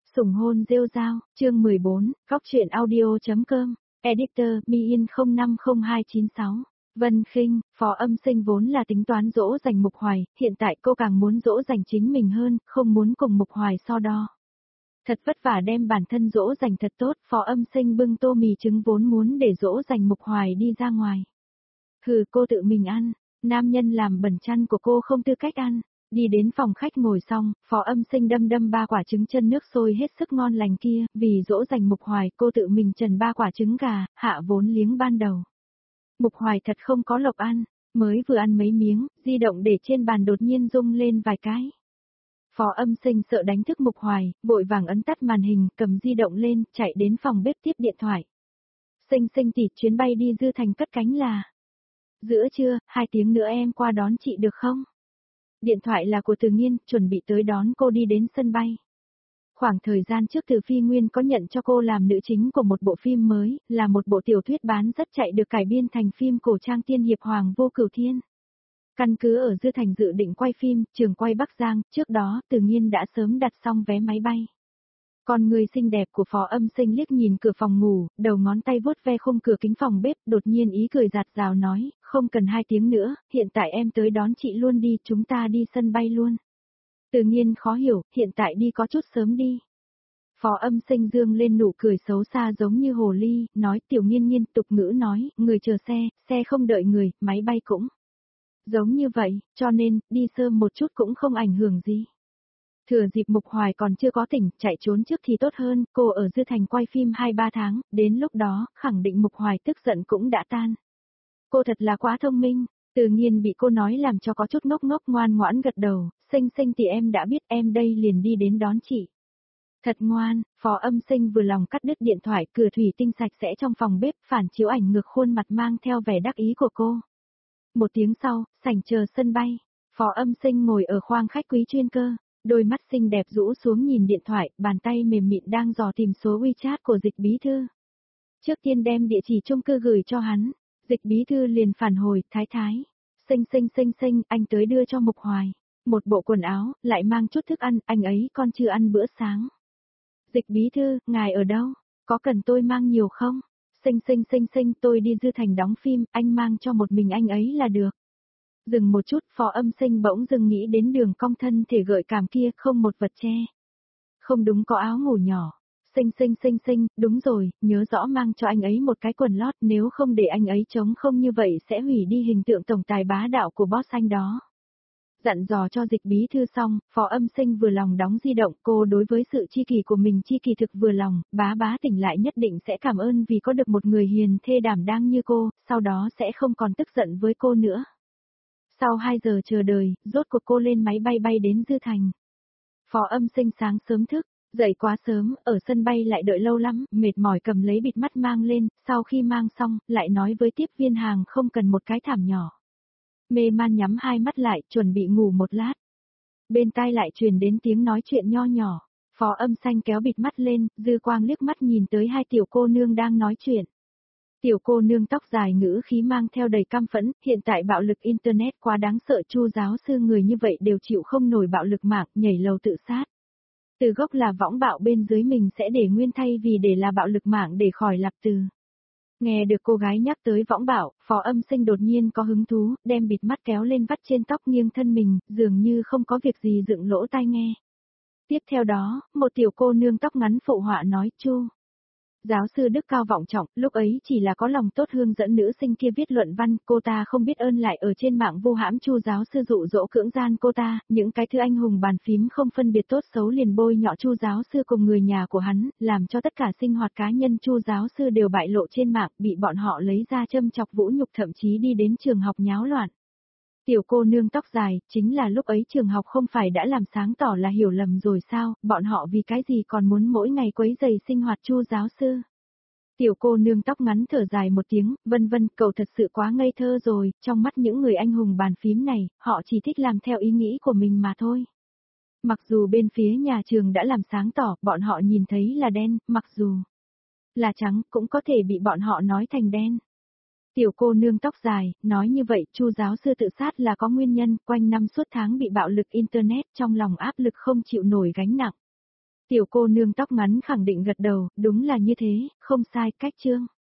Sủng hôn rêu rao, chương 14, góc truyện audio.com, editor, Mi-in 050296. Vân Khinh, Phó Âm Sinh vốn là tính toán dỗ dành Mục Hoài, hiện tại cô càng muốn dỗ dành chính mình hơn, không muốn cùng Mục Hoài so đo. Thật vất vả đem bản thân dỗ dành thật tốt, Phó Âm Sinh bưng tô mì trứng vốn muốn để dỗ dành Mục Hoài đi ra ngoài. Hừ, cô tự mình ăn, nam nhân làm bẩn chăn của cô không tư cách ăn. Đi đến phòng khách ngồi xong, Phó Âm Sinh đâm 3 quả trứng chân nước sôi hết sức ngon lành kia, vì dỗ dành Mục Hoài cô tự mình trần 3 quả trứng gà, hạ vốn liếng ban đầu. Mục Hoài thật không có lộc ăn, mới vừa ăn mấy miếng, di động để trên bàn đột nhiên rung lên vài cái. Phó Âm Sinh sợ đánh thức Mục Hoài, vội vàng ấn tắt màn hình, cầm di động lên, chạy đến phòng bếp tiếp điện thoại. Sinh tỷ, chuyến bay đi Dư Thành cất cánh là giữa trưa, 2 tiếng nữa em qua đón chị được không? Điện thoại là của Từ Nghiên, chuẩn bị tới đón cô đi đến sân bay. Khoảng thời gian trước Từ Phi Nguyên có nhận cho cô làm nữ chính của một bộ phim mới, là một bộ tiểu thuyết bán rất chạy được cải biên thành phim cổ trang tiên hiệp Hoàng Vô Cửu Thiên. Căn cứ ở Dư Thành dự định quay phim, trường quay Bắc Giang, trước đó Từ Nghiên đã sớm đặt xong vé máy bay. Con người xinh đẹp của Phó Âm Sinh liếc nhìn cửa phòng ngủ, đầu ngón tay vuốt ve khung cửa kính phòng bếp, đột nhiên ý cười giạt rào nói, không cần 2 tiếng nữa, hiện tại em tới đón chị luôn đi, chúng ta đi sân bay luôn. Từ Nghiên khó hiểu, hiện tại đi có chút sớm đi. Phó Âm Sinh dương lên nụ cười xấu xa giống như hồ ly, nói Tiểu Nghiên tục ngữ nói, người chờ xe không đợi người, máy bay cũng giống như vậy, cho nên, đi sớm một chút cũng không ảnh hưởng gì. Thừa dịp Mục Hoài còn chưa có tỉnh, chạy trốn trước thì tốt hơn, cô ở Dư Thành quay phim 2-3 tháng, đến lúc đó, khẳng định Mục Hoài tức giận cũng đã tan. Cô thật là quá thông minh, Tự nhiên bị cô nói làm cho có chút ngốc ngoan ngoãn gật đầu, Sinh thì em đã biết, em đây liền đi đến đón chị. Thật ngoan, Phó Âm Sinh vừa lòng cắt đứt điện thoại, cửa thủy tinh sạch sẽ trong phòng bếp, phản chiếu ảnh ngược khuôn mặt mang theo vẻ đắc ý của cô. 1 tiếng sau, sảnh chờ sân bay, Phó Âm Sinh ngồi ở khoang khách quý chuyên cơ. Đôi mắt xinh đẹp rũ xuống nhìn điện thoại, bàn tay mềm mịn đang dò tìm số WeChat của Dịch bí thư. Trước tiên đem địa chỉ chung cư gửi cho hắn, Dịch bí thư liền phản hồi, thái. Sinh, anh tới đưa cho Mục Hoài. Một bộ quần áo, lại mang chút thức ăn, anh ấy còn chưa ăn bữa sáng. Dịch bí thư, ngài ở đâu? Có cần tôi mang nhiều không? Sinh, tôi đi Dư Thành đóng phim, anh mang cho một mình anh ấy là được. Dừng một chút, Phó Âm Sinh bỗng dưng nghĩ đến đường cong thân thể gợi cảm kia, không một vật che. Không đúng, có áo ngủ nhỏ. Sinh, đúng rồi, nhớ rõ mang cho anh ấy một cái quần lót, nếu không để anh ấy trống không như vậy sẽ hủy đi hình tượng tổng tài bá đạo của boss anh đó. Dặn dò cho Dịch bí thư xong, Phó Âm Sinh vừa lòng đóng di động, cô đối với sự chi kỷ của mình chi kỳ thực vừa lòng, bá tỉnh lại nhất định sẽ cảm ơn vì có được một người hiền thê đảm đang như cô, sau đó sẽ không còn tức giận với cô nữa. Sau 2 giờ chờ đợi, rốt cuộc cô lên máy bay bay đến Dư Thành. Phó Âm Sinh sáng sớm thức, dậy quá sớm, ở sân bay lại đợi lâu lắm, mệt mỏi cầm lấy bịt mắt mang lên, sau khi mang xong, lại nói với tiếp viên hàng không cần một cái thảm nhỏ. Mê man nhắm 2 mắt lại, chuẩn bị ngủ một lát. Bên tai lại truyền đến tiếng nói chuyện nho nhỏ, Phó Âm Sinh kéo bịt mắt lên, dư quang liếc mắt nhìn tới 2 tiểu cô nương đang nói chuyện. Tiểu cô nương tóc dài ngữ khí mang theo đầy căm phẫn, hiện tại bạo lực Internet quá đáng sợ, Chu giáo sư người như vậy đều chịu không nổi bạo lực mạng, nhảy lầu tự sát. Từ gốc là võng bạo bên dưới mình sẽ để nguyên thay vì để là bạo lực mạng để khỏi lặp từ. Nghe được cô gái nhắc tới võng bạo, Phó Âm Sinh đột nhiên có hứng thú, đem bịt mắt kéo lên vắt trên tóc nghiêng thân mình, dường như không có việc gì dựng lỗ tai nghe. Tiếp theo đó, một tiểu cô nương tóc ngắn phụ họa nói, Chu giáo sư đức cao vọng trọng, lúc ấy chỉ là có lòng tốt hướng dẫn nữ sinh kia viết luận văn, cô ta không biết ơn lại ở trên mạng vu hãm Chu giáo sư dụ dỗ cưỡng gian cô ta, những cái thư anh hùng bàn phím không phân biệt tốt xấu liền bôi nhọ Chu giáo sư cùng người nhà của hắn, làm cho tất cả sinh hoạt cá nhân Chu giáo sư đều bại lộ trên mạng, bị bọn họ lấy ra châm chọc vũ nhục, thậm chí đi đến trường học nháo loạn. Tiểu cô nương tóc dài, chính là lúc ấy trường học không phải đã làm sáng tỏ là hiểu lầm rồi sao, bọn họ vì cái gì còn muốn mỗi ngày quấy rầy sinh hoạt Chu giáo sư. Tiểu cô nương tóc ngắn thở dài một tiếng, vân, cậu thật sự quá ngây thơ rồi, trong mắt những người anh hùng bàn phím này, họ chỉ thích làm theo ý nghĩ của mình mà thôi. Mặc dù bên phía nhà trường đã làm sáng tỏ, bọn họ nhìn thấy là đen, mặc dù là trắng, cũng có thể bị bọn họ nói thành đen. Tiểu cô nương tóc dài, nói như vậy, Chu giáo sư tự sát là có nguyên nhân, quanh năm suốt tháng bị bạo lực Internet, trong lòng áp lực không chịu nổi gánh nặng. Tiểu cô nương tóc ngắn khẳng định gật đầu, đúng là như thế, không sai, cách trương.